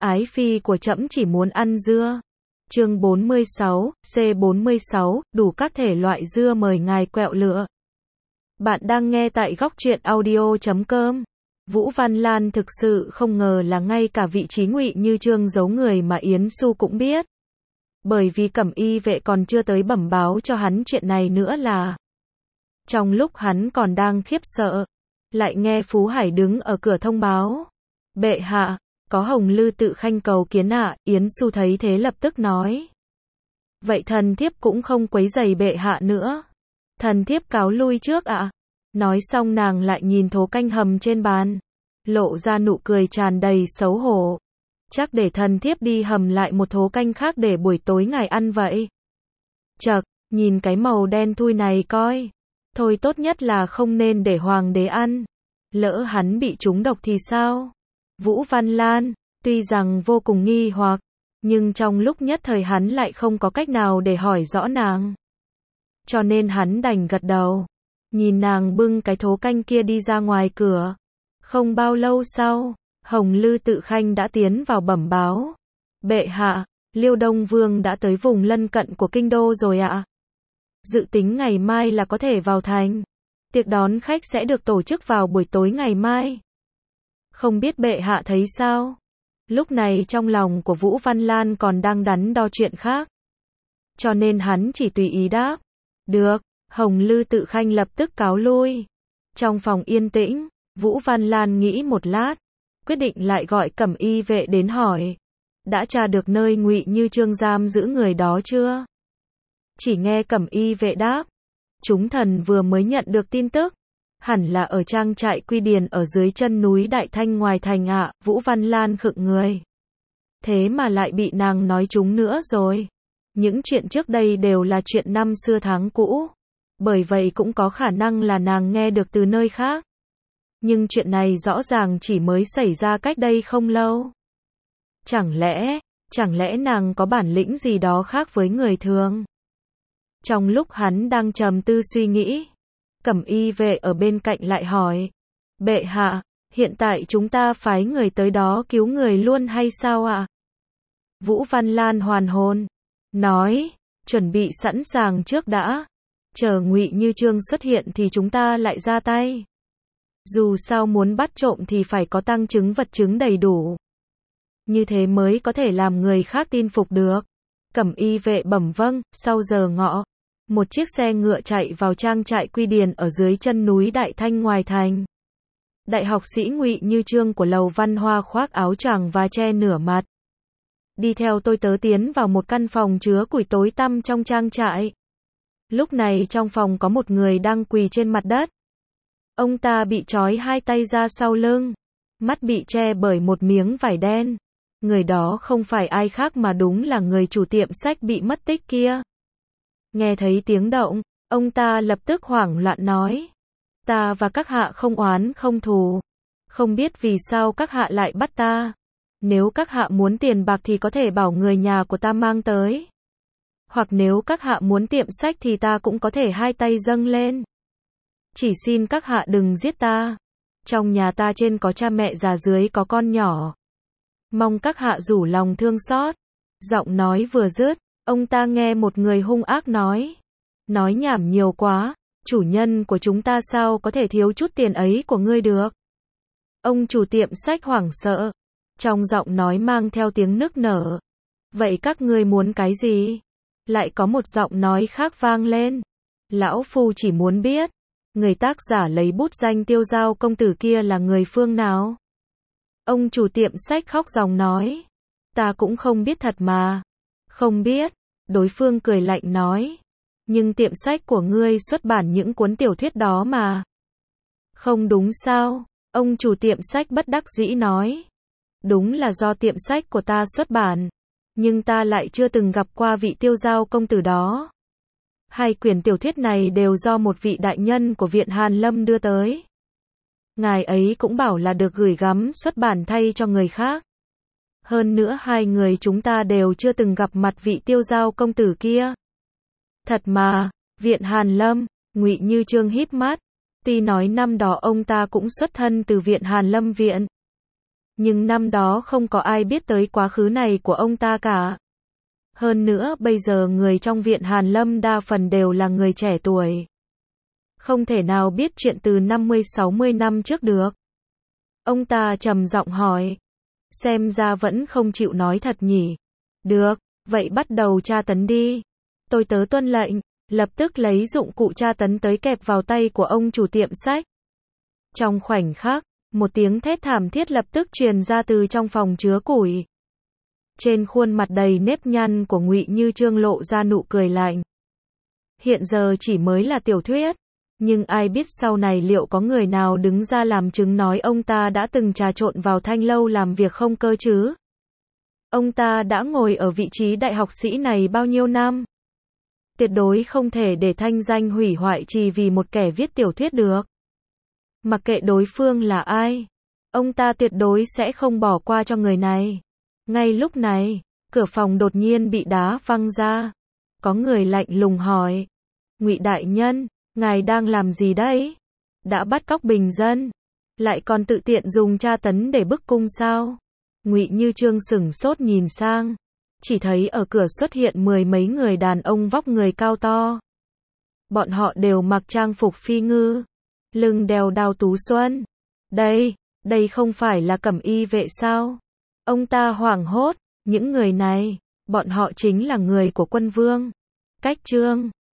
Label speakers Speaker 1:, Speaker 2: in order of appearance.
Speaker 1: Ái phi của trẫm chỉ muốn ăn dưa. Chương 46, C46, đủ các thể loại dưa mời ngài quẹo lựa. Bạn đang nghe tại góc truyện audio.com. Vũ Văn Lan thực sự không ngờ là ngay cả vị trí Ngụy Như Chương giấu người mà Yến Xu cũng biết. Bởi vì Cẩm Y vệ còn chưa tới bẩm báo cho hắn chuyện này nữa là. Trong lúc hắn còn đang khiếp sợ, lại nghe Phú Hải đứng ở cửa thông báo. Bệ hạ, có Hồng Lư tự khanh cầu kiến ạ. Yến Xu thấy thế lập tức nói. Vậy thần thiếp cũng không quấy rầy bệ hạ nữa. Thần thiếp cáo lui trước ạ. Nói xong nàng lại nhìn thố canh hầm trên bàn, lộ ra nụ cười tràn đầy xấu hổ. Chắc để thần thiếp đi hầm lại một thố canh khác để buổi tối ngài ăn vậy. Chậc, nhìn cái màu đen thui này coi. Thôi tốt nhất là không nên để hoàng đế ăn. Lỡ hắn bị trúng độc thì sao? Vũ Văn Lan, tuy rằng vô cùng nghi hoặc, nhưng trong lúc nhất thời hắn lại không có cách nào để hỏi rõ nàng. Cho nên hắn đành gật đầu. Nhìn nàng bưng cái thố canh kia đi ra ngoài cửa. Không bao lâu sau, Hồng Lư tự khanh đã tiến vào bẩm báo. Bệ hạ, Liêu Đông Vương đã tới vùng lân cận của kinh đô rồi ạ. Dự tính ngày mai là có thể vào thành. Tiệc đón khách sẽ được tổ chức vào buổi tối ngày mai. Không biết bệ hạ thấy sao? Lúc này trong lòng của Vũ Văn Lan còn đang đắn đo chuyện khác. Cho nên hắn chỉ tùy ý đáp. Được, Hồng Lư tự khanh lập tức cáo lui. Trong phòng yên tĩnh, Vũ Văn Lan nghĩ một lát, quyết định lại gọi Cẩm Y vệ đến hỏi. Đã tra được nơi Ngụy Như Chương giam giữ người đó chưa? Chỉ nghe Cẩm Y vệ đáp. Chúng thần vừa mới nhận được tin tức. Hẳn là ở trang trại Quy Điền ở dưới chân núi Đại Thanh ngoài thành ạ. Vũ Văn Lan khựng người. Thế mà lại bị nàng nói trúng nữa rồi. Những chuyện trước đây đều là chuyện năm xưa tháng cũ. Bởi vậy cũng có khả năng là nàng nghe được từ nơi khác. Nhưng chuyện này rõ ràng chỉ mới xảy ra cách đây không lâu. Chẳng lẽ nàng có bản lĩnh gì đó khác với người thường? Trong lúc hắn đang trầm tư suy nghĩ, Cẩm Y vệ ở bên cạnh lại hỏi. Bệ hạ, hiện tại chúng ta phái người tới đó cứu người luôn hay sao ạ? Vũ Văn Lan hoàn hồn, nói, chuẩn bị sẵn sàng trước đã. Chờ Ngụy Như Chương xuất hiện thì chúng ta lại ra tay. Dù sao muốn bắt trộm thì phải có tăng chứng vật chứng đầy đủ. Như thế mới có thể làm người khác tin phục được. Cẩm Y vệ bẩm vâng. Sau giờ ngọ, một chiếc xe ngựa chạy vào trang trại Quy Điền ở dưới chân núi Đại Thanh ngoài thành. Đại học sĩ Ngụy Như Chương của Lầu Văn Hoa khoác áo choàng và che nửa mặt. Đi theo tôi tớ tiến vào một căn phòng chứa củi tối tăm trong trang trại. Lúc này trong phòng có một người đang quỳ trên mặt đất. Ông ta bị trói hai tay ra sau lưng, mắt bị che bởi một miếng vải đen. Người đó không phải ai khác mà đúng là người chủ tiệm sách bị mất tích kia. Nghe thấy tiếng động, ông ta lập tức hoảng loạn nói. Ta và các hạ không oán không thù. Không biết vì sao các hạ lại bắt ta. Nếu các hạ muốn tiền bạc thì có thể bảo người nhà của ta mang tới. Hoặc nếu các hạ muốn tiệm sách thì ta cũng có thể hai tay dâng lên. Chỉ xin các hạ đừng giết ta. Trong nhà ta trên có cha mẹ già dưới có con nhỏ. Mong các hạ rủ lòng thương xót. Giọng nói vừa dứt, ông ta nghe một người hung ác nói. Nói nhảm nhiều quá, chủ nhân của chúng ta sao có thể thiếu chút tiền ấy của ngươi được. Ông chủ tiệm sách hoảng sợ. Trong giọng nói mang theo tiếng nức nở. Vậy các ngươi muốn cái gì? Lại có một giọng nói khác vang lên. Lão phu chỉ muốn biết, người tác giả lấy bút danh Tiêu Giao công tử kia là người phương nào? Ông chủ tiệm sách khóc ròng nói. Ta cũng không biết thật mà. Không biết. Đối phương cười lạnh nói. Nhưng tiệm sách của ngươi xuất bản những cuốn tiểu thuyết đó mà. Không đúng sao? Ông chủ tiệm sách bất đắc dĩ nói. Đúng là do tiệm sách của ta xuất bản. Nhưng ta lại chưa từng gặp qua vị Tiêu Giao công tử đó. Hai quyển tiểu thuyết này đều do một vị đại nhân của Viện Hàn Lâm đưa tới. Ngài ấy cũng bảo là được gửi gắm xuất bản thay cho người khác. Hơn nữa hai người chúng ta đều chưa từng gặp mặt vị Tiêu Giao công tử kia. Thật mà, Viện Hàn Lâm, Ngụy Như Chương híp mắt. Tuy nói năm đó ông ta cũng xuất thân từ Viện Hàn Lâm viện. Nhưng năm đó không có ai biết tới quá khứ này của ông ta cả. Hơn nữa bây giờ người trong viện Hàn Lâm đa phần đều là người trẻ tuổi. Không thể nào biết chuyện từ 50-60 năm trước được. Ông ta trầm giọng hỏi. Xem ra vẫn không chịu nói thật nhỉ. Được, vậy bắt đầu tra tấn đi. Tôi tớ tuân lệnh, lập tức lấy dụng cụ tra tấn tới kẹp vào tay của ông chủ tiệm sách. Trong khoảnh khắc, một tiếng thét thảm thiết lập tức truyền ra từ trong phòng chứa củi. Trên khuôn mặt đầy nếp nhăn của Ngụy Như Chương lộ ra nụ cười lạnh. Hiện giờ chỉ mới là tiểu thuyết, nhưng ai biết sau này liệu có người nào đứng ra làm chứng nói ông ta đã từng trà trộn vào Thanh Lâu làm việc không cơ chứ? Ông ta đã ngồi ở vị trí đại học sĩ này bao nhiêu năm? Tuyệt đối không thể để thanh danh hủy hoại chỉ vì một kẻ viết tiểu thuyết được. Mặc kệ đối phương là ai, ông ta tuyệt đối sẽ không bỏ qua cho người này. Ngay lúc này, cửa phòng đột nhiên bị đá văng ra. Có người lạnh lùng hỏi. Ngụy đại nhân, ngài đang làm gì đấy? Đã bắt cóc bình dân, lại còn tự tiện dùng tra tấn để bức cung sao? Ngụy Như Chương sửng sốt nhìn sang, chỉ thấy ở cửa xuất hiện 10 mấy người đàn ông vóc người cao to. Bọn họ đều mặc trang phục phi ngư, lưng đeo đao tú xuân. Đây không phải là cẩm y vệ sao? Ông ta hoảng hốt, những người này, bọn họ chính là người của quân vương. Cách chương